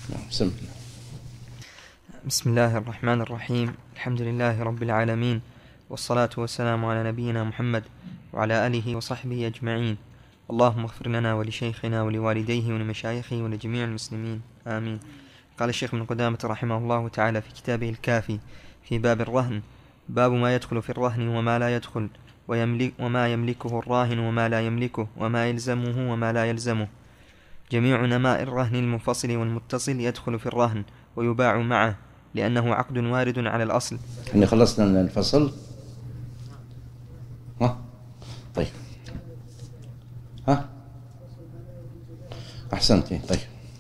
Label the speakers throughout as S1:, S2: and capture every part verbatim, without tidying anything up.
S1: بسم الله.
S2: بسم الله الرحمن الرحيم. الحمد لله رب العالمين، والصلاة والسلام على نبينا محمد وعلى آله وصحبه أجمعين. اللهم اغفر لنا ولشيخنا ولوالديه ولمشايخه ولجميع المسلمين، آمين. قال الشيخ ابن قدامة رحمه الله تعالى في كتابه الكافي في باب الرهن: باب ما يدخل في الرهن وما لا يدخل، ويملك وما يملكه الراهن وما لا يملكه، وما يلزمه وما لا يلزمه. جميع نماء الرهن المنفصل والمتصل يدخل في الرهن ويباع معه، لأنه عقد وارد على الأصل.
S1: احنا خلصنا الفصل. ها طيب ها أحسنتي. طيب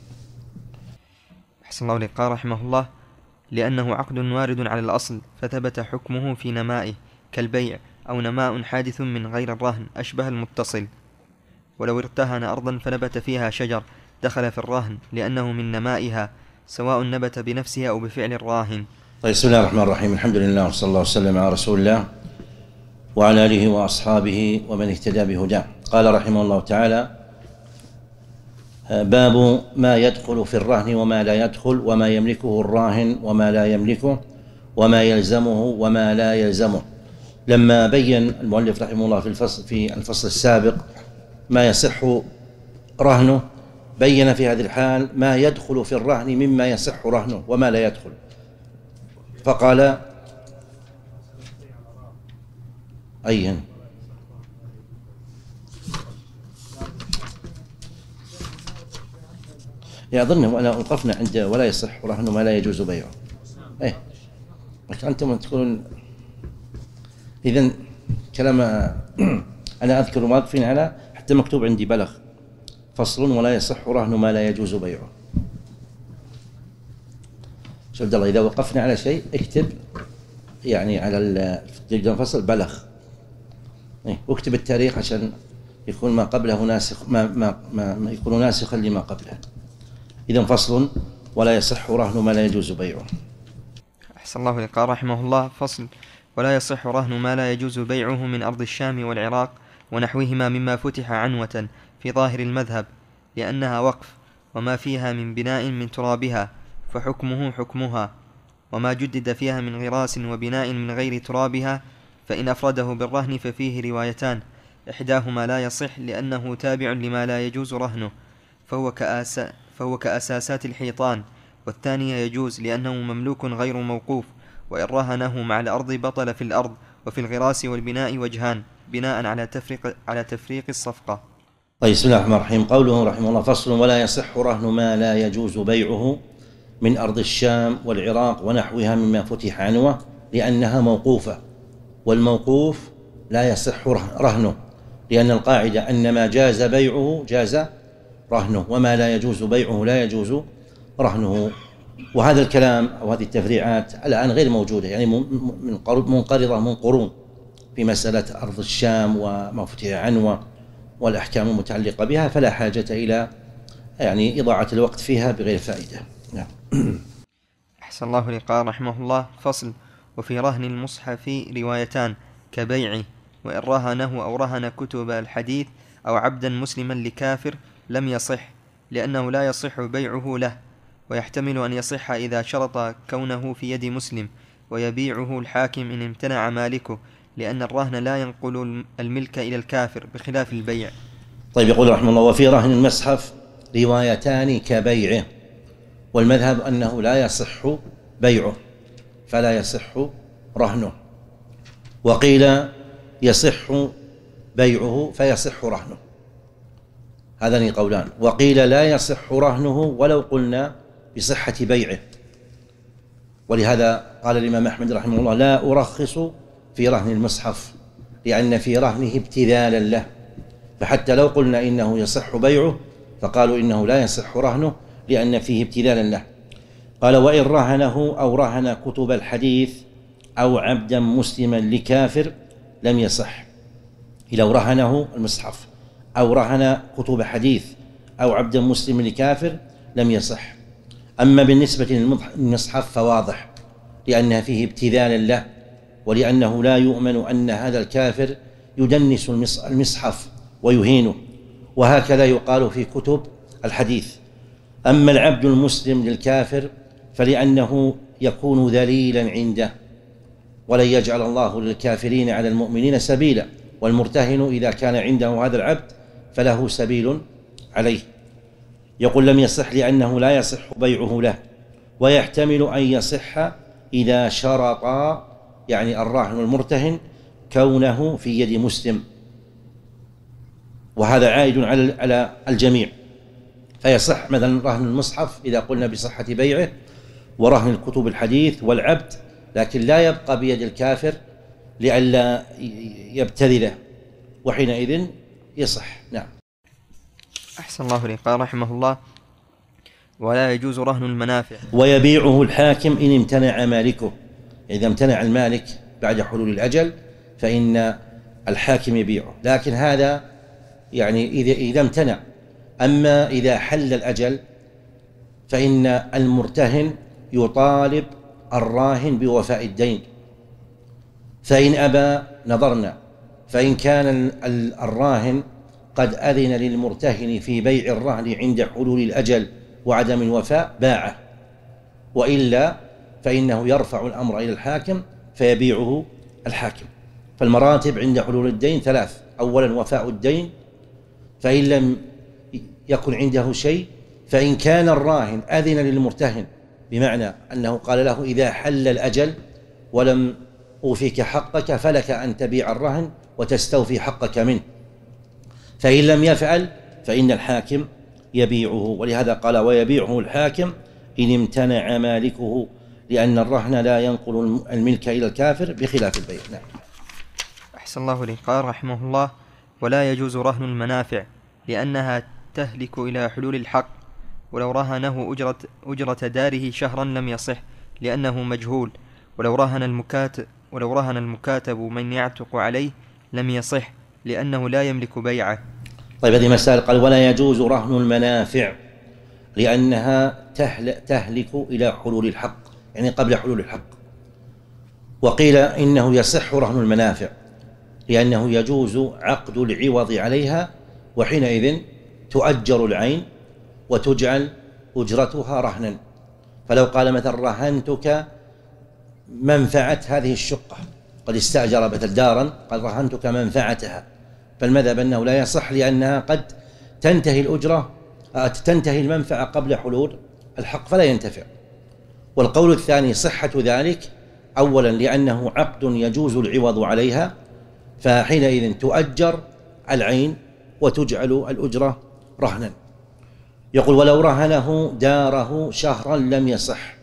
S2: أحسن الله إليك. قال رحمه الله: لأنه عقد وارد على الأصل، فثبت حكمه في نمائه كالبيع، أو نماء حادث من غير الرهن أشبه المتصل. ولو ارتهن أرضا فنبت فيها شجر دخل في الرهن، لأنه من نمائها، سواء نبت بنفسها أو بفعل الراهن.
S1: طيب بسم الله الرحمن الرحيم. الحمد لله وصلى الله وسلم على رسول الله وعلى آله وأصحابه ومن اهتدى بهداه. قال رحمه الله تعالى: باب ما يدخل في الرهن وما لا يدخل، وما يملكه الراهن وما لا يملكه، وما يلزمه وما لا يلزمه. لما بين المؤلف رحمه الله في الفصل في الفصل السابق ما يصح رهنه، بين في هذه الحال ما يدخل في الرهن مما يصح رهنه وما لا يدخل، فقال: أيهن يظن وأنا وقفنا عند ولا يصح رهن ما لا يجوز بيعه. إيه أنتم تقولون إذن كلام أنا أذكر واقفين على حتى مكتوب عندي بلغ فصل ولا يصح رهن ما لا يجوز بيعه. شوف عبد الله، إذا وقفنا على شيء اكتب يعني على الفصل بلغ، إيه واكتب التاريخ عشان يكون ما قبله ناسخ، ما ما ما, ما يكون ناسخا لما قبله. إذن فصل ولا يصح رهن ما لا يجوز بيعه.
S2: أحسن الله إليك. قال رحمه الله: فصل: ولا يصح رهن ما لا يجوز بيعه من أرض الشام والعراق ونحوهما مما فتح عنوة في ظاهر المذهب، لأنها وقف، وما فيها من بناء من ترابها فحكمه حكمها، وما جدد فيها من غراس وبناء من غير ترابها، فإن أفرده بالرهن ففيه روايتان: إحداهما لا يصح لأنه تابع لما لا يجوز رهنه، فهو, كأسا فهو كأساسات الحيطان، والثانية يجوز لأنه مملوك غير موقوف، وإن رهنه مع الأرض بطل في الأرض. وفي الغراس والبناء وجهان، بناء على تفريق, على تفريق الصفقة.
S1: طيب بسم الله الرحمن الرحيم. قوله رحمه الله: فصل ولا يصح رهن ما لا يجوز بيعه من أرض الشام والعراق ونحوها مما فتح عنوة، لأنها موقوفة، والموقوف لا يصح رهنه، لأن القاعدة أن ما جاز بيعه جاز رهنه، وما لا يجوز بيعه لا يجوز رهنه. وهذا الكلام أو هذه التفريعات الآن غير موجودة، يعني منقرضة من قرون في مسألة أرض الشام وما فتح عنوة والأحكام المتعلقة بها، فلا حاجة إلى يعني إضاعة الوقت فيها بغير فائدة. نعم.
S2: أحسن الله إليك. قال رحمه الله: فصل: وفي رهن المصحف روايتان كبيعه، وإن رهنه أو رهن كتب الحديث أو عبدا مسلما لكافر لم يصح، لأنه لا يصح بيعه له، ويحتمل أن يصح إذا شرط كونه في يد مسلم، ويبيعه الحاكم إن امتنع مالكه، لأن الرهن لا ينقل الملك إلى الكافر بخلاف البيع.
S1: طيب يقول رحمه الله: وفي رهن المصحف روايتان كبيعه، والمذهب أنه لا يصح بيعه فلا يصح رهنه، وقيل يصح بيعه فيصح رهنه. هذان قولان. وقيل لا يصح رهنه ولو قلنا بصحة بيعه، ولهذا قال الإمام أحمد رحمه الله: لا أرخص في رهن المصحف، لأن في رهنه ابتذالا له، فحتى لو قلنا إنه يصح بيعه فقالوا إنه لا يصح رهنه لأن فيه ابتذالا له. قال: وإن رهنه أو رهن كتب الحديث أو عبدا مسلما لكافر لم يصح. لو رهنه المصحف أو رهن كتب حديث أو عبدا مسلما لكافر لم يصح. أما بالنسبة للمصحف فواضح، لأنها فيه ابتذالا له، ولأنه لا يؤمن أن هذا الكافر يدنس المصحف ويهينه، وهكذا يقال في كتب الحديث. أما العبد المسلم للكافر فلأنه يكون ذليلا عنده، ولن يجعل الله للكافرين على المؤمنين سبيلا، والمرتهن إذا كان عنده هذا العبد فله سبيل عليه. يقول لم يصح لأنه لا يصح بيعه له، ويحتمل أن يصح إذا شرطا، يعني الراهن والمرتهن، كونه في يد مسلم، وهذا عائد على الجميع. فيصح مثلا رهن المصحف إذا قلنا بصحة بيعه، ورهن الكتب الحديث والعبد، لكن لا يبقى بيد الكافر لئلا يبتذله، وحينئذ يصح. نعم.
S2: أحسن الله إليك. قال رحمه الله: ولا يجوز رهن المنافع.
S1: ويبيعه الحاكم إن امتنع مالكه. إذا امتنع المالك بعد حلول الأجل فإن الحاكم يبيعه، لكن هذا يعني إذا إذا امتنع. أما إذا حل الأجل فإن المرتهن يطالب الراهن بوفاء الدين، فإن أبى نظرنا، فإن كان الراهن قد أذن للمرتهن في بيع الرهن عند حلول الأجل وعدم الوفاء باعه، وإلا فإنه يرفع الأمر إلى الحاكم فيبيعه الحاكم. فالمراتب عند حلول الدين ثلاث: أولا وفاء الدين، فإن لم يكن عنده شيء، فإن كان الراهن أذن للمرتهن بمعنى أنه قال له إذا حل الأجل ولم أوفيك حقك فلك أن تبيع الرهن وتستوفي حقك منه، فإن لم يفعل فإن الحاكم يبيعه. ولهذا قال: ويبيعه الحاكم إن امتنع مالكه، لأن الرهن لا ينقل الملك إلى الكافر بخلاف البيع. نعم.
S2: أحسن الله إليك. قال رحمه الله: ولا يجوز رهن المنافع لأنها تهلك إلى حلول الحق، ولو رهنه أجرة, أجرة داره شهرا لم يصح لأنه مجهول، ولو رهن المكاتب, ولو رهن المكاتب من يعتق عليه لم يصح لأنه لا يملك بيعه.
S1: طيب، هذه مسألة. قال: ولا يجوز رهن المنافع لأنها تهلك إلى حلول الحق، يعني قبل حلول الحق. وقيل إنه يصح رهن المنافع لأنه يجوز عقد العوض عليها، وحينئذ تؤجر العين وتجعل أجرتها رهنا. فلو قال مثلا: رهنتك منفعة هذه الشقة، قد استأجر مثل دارا، قال: رهنتك منفعتها، فالمذهب أنه لا يصح لأنها قد تنتهي الأجرة تنتهي المنفعة قبل حلول الحق فلا ينتفع. والقول الثاني صحة ذلك، أولا لأنه عقد يجوز العوض عليها، فحينئذ تؤجر العين وتجعل الأجرة رهنا. يقول: ولو رهنه داره شهرا لم يصح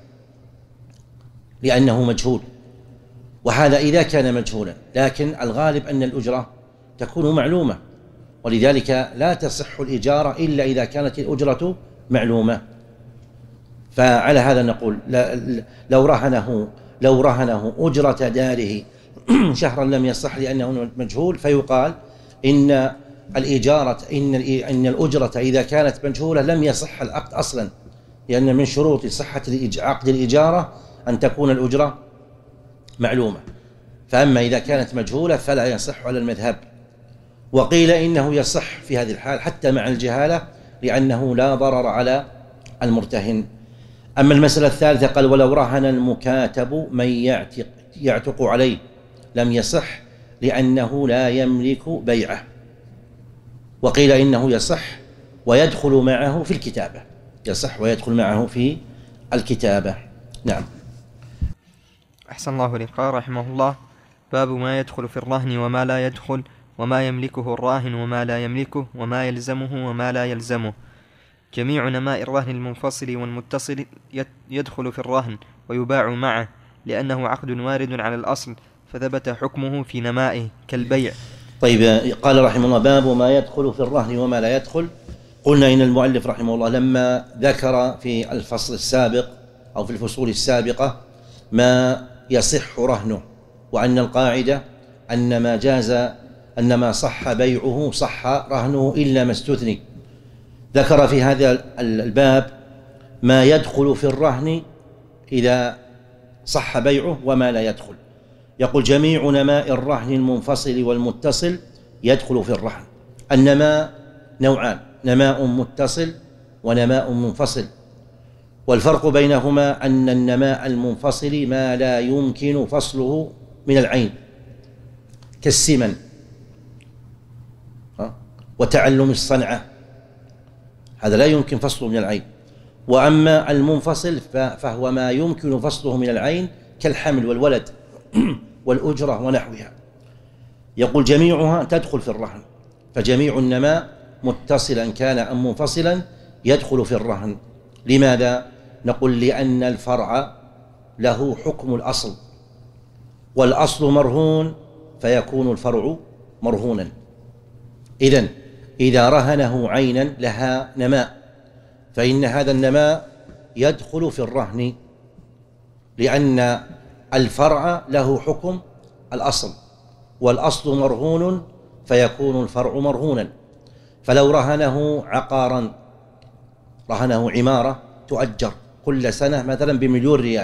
S1: لأنه مجهول، وهذا إذا كان مجهولا، لكن الغالب أن الأجرة تكون معلومة، ولذلك لا تصح الإجارة إلا إذا كانت الأجرة معلومة. فعلى هذا نقول: لو رهنه لو رهنه أجرة داره شهرا لم يصح لأنه مجهول، فيقال إن الإجارة إن إن الأجرة إذا كانت مجهولة لم يصح العقد أصلا، لأن من شروط صحة عقد الإجارة أن تكون الأجرة معلومة. فأما إذا كانت مجهولة فلا يصح على المذهب. وقيل إنه يصح في هذه الحال حتى مع الجهالة لأنه لا ضرر على المرتهن. أما المسألة الثالثة قال: ولو رهن المكاتب من يعتق, يعتق عليه لم يصح لأنه لا يملك بيعه. وقيل إنه يصح ويدخل معه في الكتابة، يصح ويدخل معه في الكتابة. نعم.
S2: أحسن الله إليك. قال رحمه الله: باب ما يدخل في الرهن وما لا يدخل، وما يملكه الراهن وما لا يملكه، وما يلزمه وما لا يلزمه. جميع نماء الرهن المنفصل والمتصل يدخل في الرهن ويباع معه، لأنه عقد وارد على الأصل فثبت حكمه في نمائه كالبيع.
S1: طيب، قال رحمه الله: باب ما يدخل في الرهن وما لا يدخل. قلنا إن المؤلف رحمه الله لما ذكر في الفصل السابق أو في الفصول السابقة ما يصح رهنه، وأن القاعدة أن ما جاز أن ما صح بيعه صح رهنه إلا ما استثني. ذكر في هذا الباب ما يدخل في الرهن إذا صح بيعه وما لا يدخل. يقول: جميع نماء الرهن المنفصل والمتصل يدخل في الرهن. النماء نوعان: نماء متصل ونماء منفصل. والفرق بينهما أن النماء المنفصل ما لا يمكن فصله من العين كالسمن وتعلم الصنعة، هذا لا يمكن فصله من العين. وأما المنفصل فهو ما يمكن فصله من العين كالحمل والولد والأجرة ونحوها. يقول جميعها تدخل في الرهن، فجميع النماء متصلا كان أم منفصلا يدخل في الرهن. لماذا؟ نقول لأن الفرع له حكم الأصل، والأصل مرهون فيكون الفرع مرهونا. إذن إذا رهنه عينا لها نماء فإن هذا النماء يدخل في الرهن، لأن الفرع له حكم الأصل، والأصل مرهون فيكون الفرع مرهونا. فلو رهنه عقارا، رهنه عمارة تؤجر كل سنة مثلا بمليون ريال،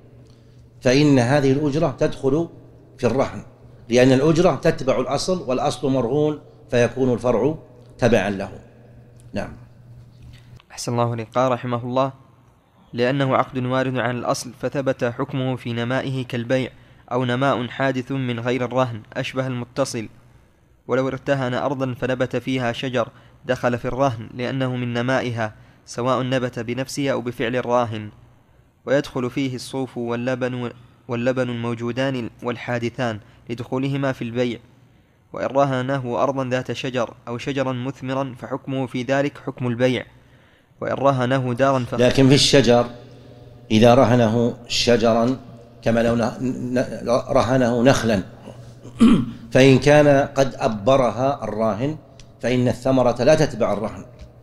S1: فإن هذه الأجرة تدخل في الرهن، لأن الأجرة تتبع الأصل، والأصل مرهون فيكون الفرع تبعا له. نعم.
S2: أحسن الله إليك. قال رحمه الله: لأنه عقد وارد عن الأصل فثبت حكمه في نمائه كالبيع، أو نماء حادث من غير الرهن أشبه المتصل. ولو ارتهن أرضا فنبت فيها شجر دخل في الرهن، لأنه من نمائها، سواء نبت بنفسه أو بفعل الراهن. ويدخل فيه الصوف واللبن واللبن الموجودان والحادثان لدخولهما في البيع. وإن رهنه أرضا ذات شجر أو شجرا مثمرا فحكمه في ذلك حكم البيع. وإن رهنه دارا فخ...
S1: لكن في الشجر إذا رهنه شجرا كما لو رهنه نخلا فإن كان قد أبرها الراهن فإن الثمرة لا تتبع الرهن،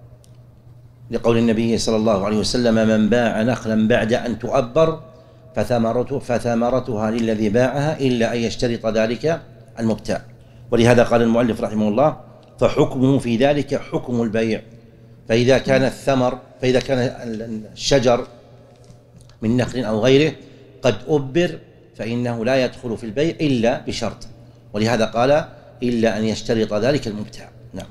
S1: لقول النبي صلى الله عليه وسلم: من باع نخلا بعد أن تؤبر فثمرته فثمرتها للذي باعها إلا أن يشترط ذلك المبتاع. ولهذا قال المؤلف رحمه الله: فحكمه في ذلك حكم البيع. فإذا كان الثمر فإذا كان الشجر من نخل أو غيره قد أبر فإنه لا يدخل في البيع إلا بشرط، ولهذا قال: إلا أن يشترط ذلك المبتاع. نعم.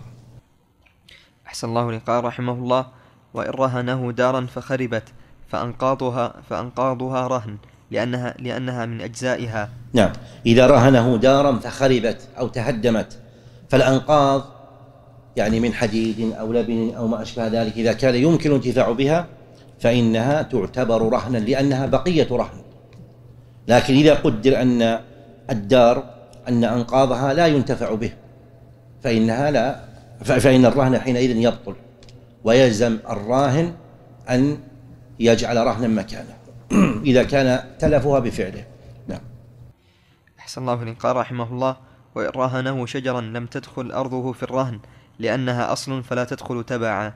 S2: أحسن الله إليك. قال رحمه الله: وإن رهنه دارا فخربت فأنقاضها فأنقاضها رهن، لأنها لأنها من أجزائها.
S1: نعم. إذا رهنه دارا فخربت أو تهدمت، فالأنقاض يعني من حديد أو لبن أو ما أشبه ذلك، إذا كان يمكن الانتفاع بها فإنها تعتبر رهنا لأنها بقية رهن. لكن إذا قدر أن الدار أن أنقاضها لا ينتفع به فإنها لا فإن الرهن حينئذ يبطل، ويلزم الراهن أن يجعل رهنا مكانه إذا كان تلفها بفعله. نعم.
S2: أحسن الله إليك. قال رحمه الله: وإن رهنه شجرا لم تدخل أرضه في الرهن، لأنها أصل فلا تدخل تبعا.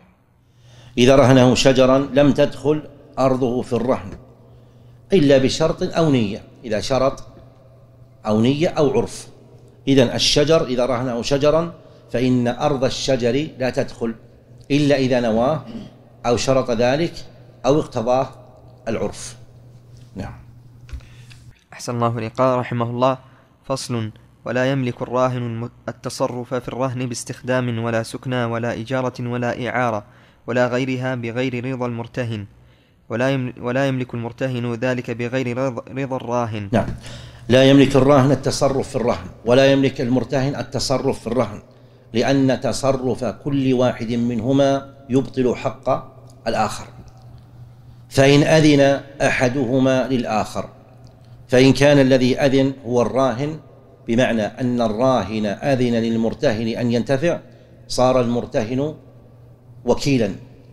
S1: إذا رهنه شجرا لم تدخل أرضه في الرهن إلا بشرط أو نية، إذا شرط أو نية أو عرف. إذن الشجر إذا رهنه شجرا فإن أرض الشجر لا تدخل إلا إذا نواه أو شرط ذلك أو اقتضاه العرف. نعم.
S2: أحسن الله إليك. قال رحمه الله: فصل: ولا يملك الراهن التصرف في الرهن باستخدام ولا سكنى ولا إجارة ولا إعارة ولا غيرها بغير رضا المرتهن، ولا يملك المرتهن ذلك بغير رضا الراهن.
S1: نعم. لا يملك الراهن التصرف في الرهن، ولا يملك المرتهن التصرف في الرهن، لأن تصرف كل واحد منهما يبطل حق الآخر. فإن أذن أحدهما للآخر، فإن كان الذي أذن هو الراهن بمعنى أن الراهن أذن للمرتهن أن ينتفع، صار المرتهن وكيلا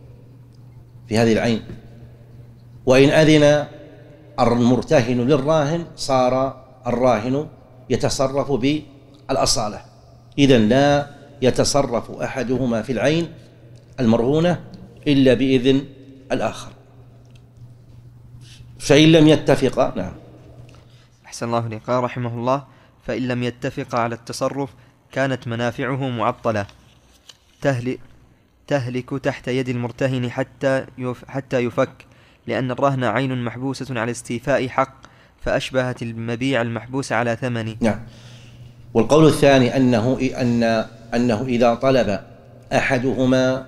S1: في هذه العين. وإن أذن المرتهن للراهن صار الراهن يتصرف بالأصالة. إذن لا يتصرف أحدهما في العين المرهونة إلا بإذن الآخر. فإن لم يتفقا. نعم.
S2: أحسن الله إليك. قال رحمه الله: فإن لم يتفقا على التصرف كانت منافعه معطلة تهلك, تهلك تحت يد المرتهن حتى حتى يفك، لأن الرهن عين محبوسة على استيفاء حق، فأشبهت المبيع المحبوس على ثمنه.
S1: نعم. والقول الثاني أنه أن أنه إذا طلب أحدهما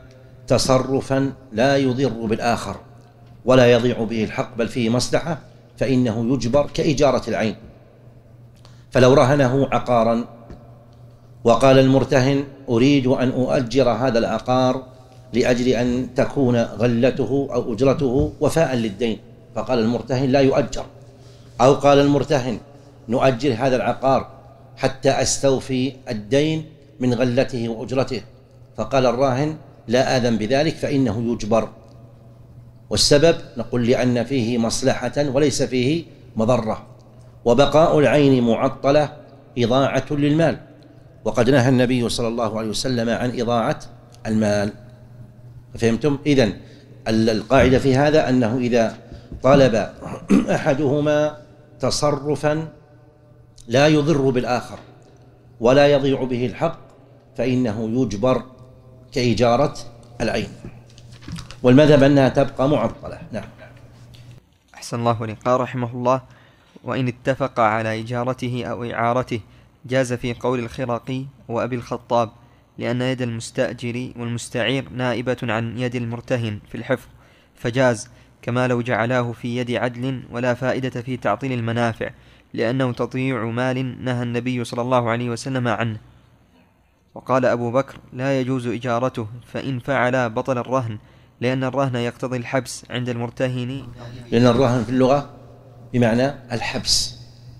S1: تصرفا لا يضر بالآخر ولا يضيع به الحق بل فيه مصلحة فإنه يجبر كإجارة العين. فلو رهنه عقارا وقال المرتهن أريد أن أؤجر هذا العقار لأجل أن تكون غلته أو أجرته وفاء للدين، فقال المرتهن لا يؤجر، أو قال المرتهن نؤجر هذا العقار حتى أستوفي الدين من غلته وأجرته، فقال الراهن لا آذن بذلك فإنه يجبر. والسبب نقول لأن فيه مصلحة وليس فيه مضرة، وبقاء العين معطلة إضاعة للمال، وقد نهى النبي صلى الله عليه وسلم عن إضاعة المال. فهمتم؟ إذن القاعدة في هذا أنه إذا طلب أحدهما تصرفا لا يضر بالآخر ولا يضيع به الحق فإنه يجبر كإجارة العين، والمذهب أنها تبقى معطلة. نعم.
S2: أحسن الله إليك. قال رحمه الله: وإن اتفق على إجارته أو إعارته جاز في قول الخرقي وأبي الخطاب، لأن يد المستأجر والمستعير نائبة عن يد المرتهن في الحفظ، فجاز، كما لو جعلاه في يد عدل ولا فائدة في تعطيل المنافع، لأنه تضييع مال نهى النبي صلى الله عليه وسلم عنه. وقال أبو بكر: لا يجوز إجارته، فإن فعل بطل الرهن، لأن الرهن يقتضي الحبس عند المرتهن،
S1: لأن الرهن في اللغة بمعنى الحبس،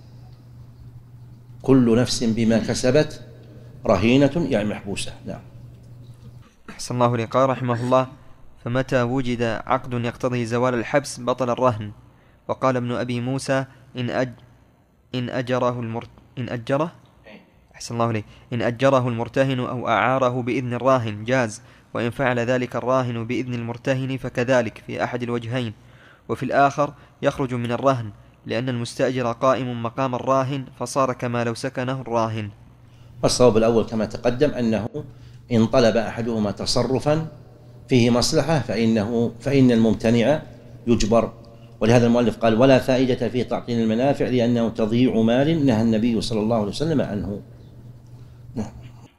S1: كل نفس بما كسبت رهينة يعني محبوسة. نعم.
S2: أحسن الله إليك. قال رحمه الله: فمتى وجد عقد يقتضي زوال الحبس بطل الرهن. وقال ابن أبي موسى: إن أج إن أجره المرت إن أجره أحسن الله إليك إن أجره المرتهن أو أعاره بإذن الراهن جاز، وإن فعل ذلك الراهن بإذن المرتهن فكذلك في أحد الوجهين، وفي الآخر يخرج من الرهن، لأن المستأجر قائم مقام الراهن، فصار كما لو سكنه الراهن.
S1: والصواب الأول كما تقدم أنه إن طلب أحدهما تصرفا فيه مصلحة فإنه فإن الممتنع يجبر، ولهذا المؤلف قال: ولا فائدة في تعطيل المنافع، لأنه تضييع مال نهى النبي صلى الله عليه وسلم عنه. نعم.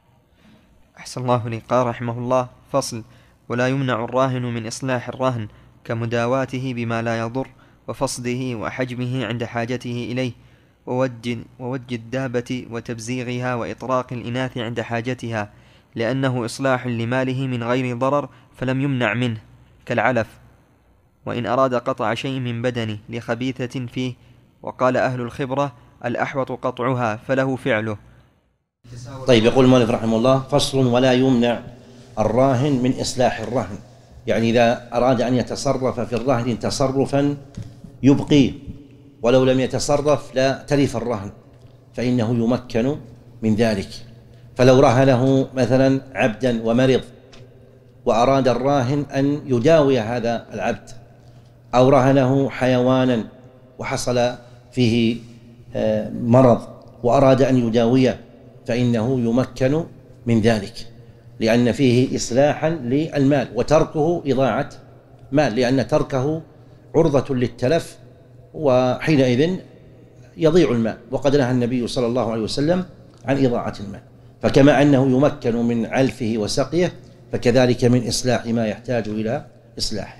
S2: أحسن الله إليك. قال رحمه الله: فصل: ولا يمنع الراهن من إصلاح الرهن كمداواته بما لا يضر، وفصده وحجمه عند حاجته إليه، ووج, ووج الدابة وتبزيغها وإطراق الإناث عند حاجتها، لأنه إصلاح لماله من غير ضرر فلم يمنع منه، كالعلف، وإن أراد قطع شيء من بدنه لخبيثة فيه. وقال أهل الخبرة: الأحوط قطعها فله فعله.
S1: طيب، يقول المؤلف رحمه الله: فصل: ولا يمنع الراهن من إصلاح الرهن، يعني إذا أراد أن يتصرف في الرهن تصرفا يبقيه ولو لم يتصرف لا تلف الرهن فإنه يمكن من ذلك. فلو رهنه مثلا عبدا ومرض وأراد الراهن أن يداوي هذا العبد، أو رهنه حيوانا وحصل فيه مرض وأراد أن يداويه فإنه يمكن من ذلك، لأن فيه إصلاحا للمال، وتركه إضاعة مال، لأن تركه عرضة للتلف وحينئذ يضيع المال، وقد نهى النبي صلى الله عليه وسلم عن إضاعة المال. فكما أنه يمكن من علفه وسقيه فكذلك من إصلاح ما يحتاج إلى إصلاحه.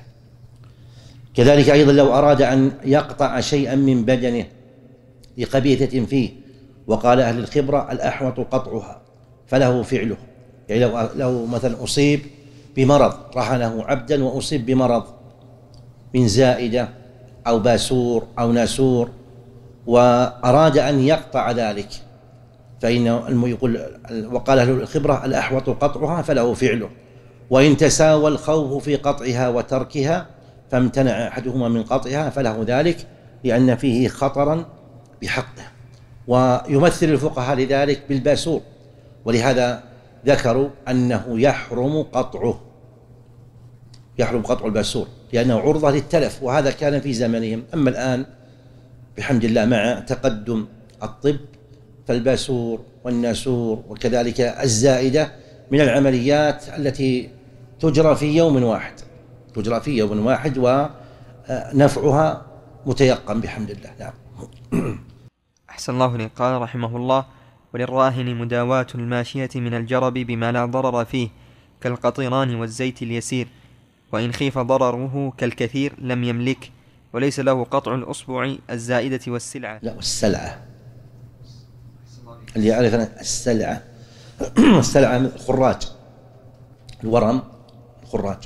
S1: كذلك أيضا لو أراد أن يقطع شيئا من بدنه لقبيثة فيه، وقال أهل الخبرة: الأحوط قطعها فله فعله، يعني لو, لو مثلا أصيب بمرض، رهنه عبدا وأصيب بمرض من زائدة أو باسور أو ناسور وأراد أن يقطع ذلك، فإنه يقول: وقال أهل الخبرة: الأحوط قطعها فله فعله. وإن تساوى الخوف في قطعها وتركها فامتنع أحدهما من قطعها فله ذلك، لأن فيه خطرا بحقه. ويمثل الفقهاء لذلك بالباسور، ولهذا ذكروا أنه يحرم قطعه، يحرم قطع الباسور لأنه عرضة للتلف، وهذا كان في زمنهم. أما الآن بحمد الله مع تقدم الطب فالباسور والناسور وكذلك الزائدة من العمليات التي تجرى في يوم واحد تجرى في يوم واحد ونفعها متيقن بحمد الله. نعم.
S2: أحسن الله إليك. قال رحمه الله: وللراهن مداواة الماشية من الجرب بما لا ضرر فيه، كالقطران والزيت اليسير، وإن خيف ضرره كالكثير لم يملك، وليس له قطع الأصبع الزائدة والسلعة.
S1: لا، والسلعة اللي يعرف السلعة السلعة الخراج، الورم الخراج.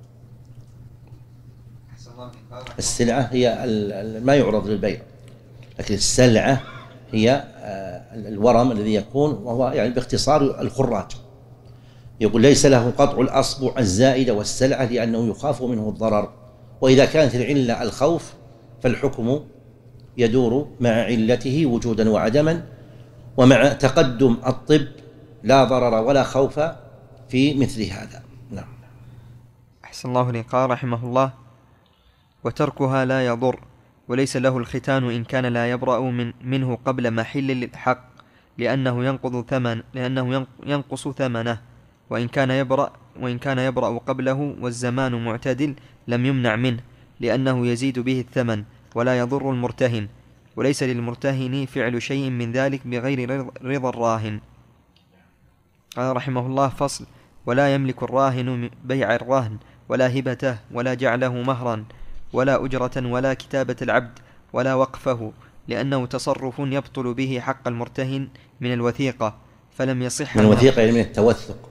S1: السلعة هي ما يعرض للبيع، لكن السلعة هي الورم الذي يكون، وهو يعني باختصار الخراج. يقول ليس له قطع الأصبع الزائدة والسلعة لأنه يخاف منه الضرر. وإذا كانت العلة الخوف فالحكم يدور مع علته وجودا وعدما، ومع تقدم الطب لا ضرر ولا خوف في مثل هذا. نعم.
S2: أحسن الله إليك. قال رحمه الله: وتركها لا يضر، وليس له الختان إن كان لا يبرأ من منه قبل محل الحق، لأنه ينقض ثمن لأنه ينقص ثمنه، وإن كان يبرأ وإن كان يبرأ قبله والزمان معتدل لم يمنع منه، لأنه يزيد به الثمن ولا يضر المرتهن، وليس للمرتهن فعل شيء من ذلك بغير رضا الراهن. قال رحمه الله: فصل: ولا يملك الراهن بيع الرهن ولا هبته ولا جعله مهرا ولا أجرة ولا كتابة العبد ولا وقفه، لأنه تصرف يبطل به حق المرتهن من الوثيقة، فلم يصح.
S1: من الوثيقة يعني من التوثق،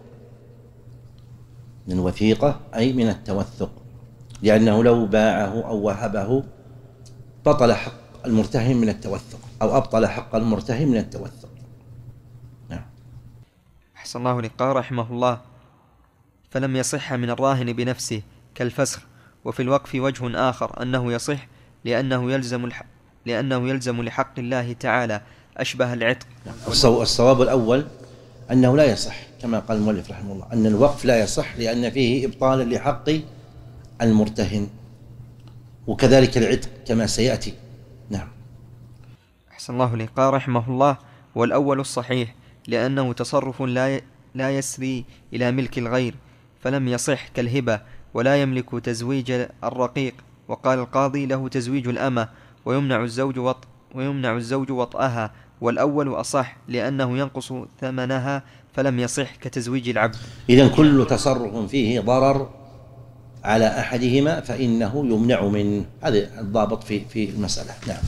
S1: من الوثيقة أي من التوثق، لأنه لو باعه أو وهبه بطل حق المرتهن من التوثق، أو أبطل حق المرتهن من التوثق. نعم.
S2: أحسن الله إليك. قال رحمه الله: فلم يصح من الراهن بنفسه كالفسخ. وفي الوقف وجه آخر أنه يصح لأنه يلزم الح... لأنه يلزم لحق الله تعالى أشبه العتق.
S1: الصواب الأول أنه لا يصح، كما قال المؤلف رحمه الله، أن الوقف لا يصح لأن فيه إبطالا لحق المرتهن، وكذلك العتق كما سيأتي. نعم.
S2: أحسن الله إليك. قال رحمه الله: والأول الصحيح لأنه تصرف لا لا يسري إلى ملك الغير، فلم يصح كالهبة، ولا يملك تزويج الرقيق. وقال القاضي: له تزويج الأمة، ويمنع الزوج وط ويمنع الزوج وطئها، والأول أصح لأنه ينقص ثمنها، فلم يصح كتزويج العبد.
S1: إذن كل تصرف فيه ضرر على أحدهما فإنه يمنع منه، هذا الضابط في في المسألة. نعم.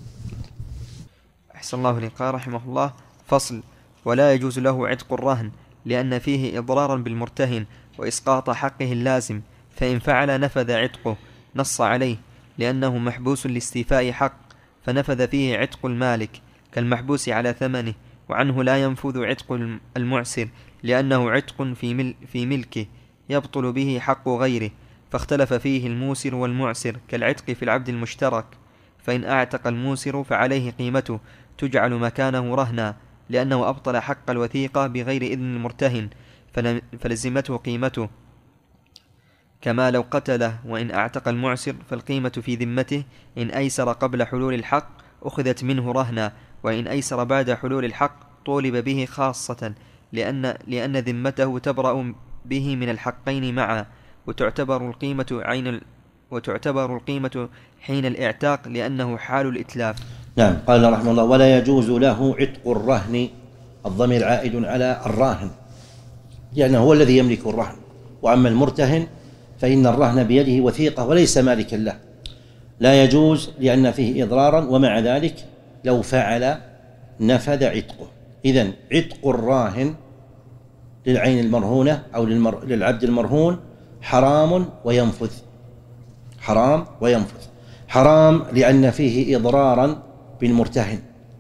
S2: أحسن الله إليك. قال رحمه الله: فصل: ولا يجوز له عتق الرهن، لأن فيه إضرارا بالمرتهن وإسقاط حقه اللازم، فإن فعل نفذ عتقه، نص عليه، لأنه محبوس لاستيفاء حق، فنفذ فيه عتق المالك كالمحبوس على ثمنه، وعنه لا ينفذ عتق المعسر، لأنه عتق في, مل في ملكه يبطل به حق غيره، فاختلف فيه الموسر والمعسر كالعتق في العبد المشترك، فإن أعتق الموسر فعليه قيمته تجعل مكانه رهنا، لأنه أبطل حق الوثيقة بغير إذن المرتهن، فلزمته قيمته، كما لو قتله. وإن أعتق المعسر فالقيمة في ذمته، إن أيسر قبل حلول الحق أخذت منه رهنا، وإن أيسر بعد حلول الحق طولب به خاصة، لأن, لأن ذمته تبرأ به من الحقين معا، وتعتبر القيمة عين وتعتبر القيمة حين الاعتاق لأنه حال الإتلاف.
S1: نعم. قال رحمه الله: ولا يجوز له عتق الرهن، الضمير عائد على الراهن لأنه هو الذي يملك الرهن، وأما المرتهن فإن الرهن بيده وثيقة وليس مالكا له، لا يجوز لأن فيه إضرارا، ومع ذلك لو فعل نفذ عتقه. إذن عتق الراهن للعين المرهونة أو للمر... للعبد المرهون حرام وينفذ، حرام وينفذ. حرام لأن فيه إضرارا بالمرتهن،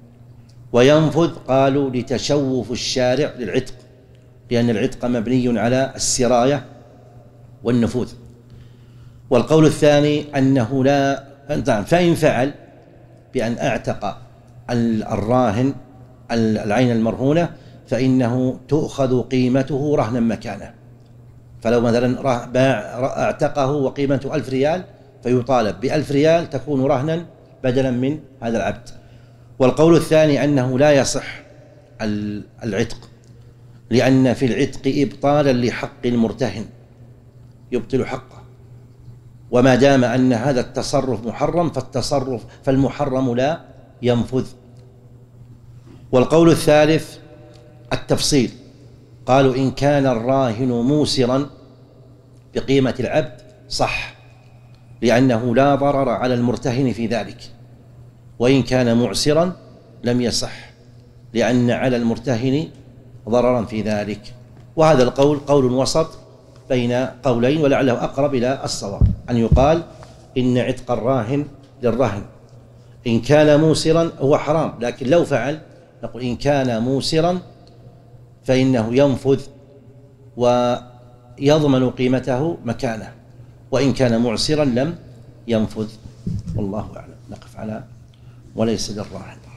S1: وينفذ قالوا لتشوف الشارع للعتق، لأن العتق مبني على السراية والنفوذ. والقول الثاني أنه لا، فإن فعل بأن أعتق الراهن العين المرهونة فإنه تؤخذ قيمته رهنا مكانه، فلو مثلا باع اعتقه وقيمته ألف ريال فيطالب بألف ريال تكون رهنا بدلا من هذا العبد. والقول الثاني أنه لا يصح العتق، لأن في العتق إبطالا لحق المرتهن، يبطل حقه، وما دام أن هذا التصرف محرم فالتصرف فالمحرم لا ينفذ. والقول الثالث التفصيل، قالوا إن كان الراهن موسرا بقيمة العبد صح، لأنه لا ضرر على المرتهن في ذلك، وإن كان معسرا لم يصح لأن على المرتهن ضررا في ذلك. وهذا القول قول وسط بين قولين، ولعله أقرب إلى الصواب، أن يقال إن عتق الراهن للرهن إن كان موسرا هو حرام، لكن لو فعل نقول إن كان موسرا فإنه ينفذ ويضمن قيمته مكانه، وإن كان معسرا لم ينفذ. والله أعلم. نقف على وليس للراهن.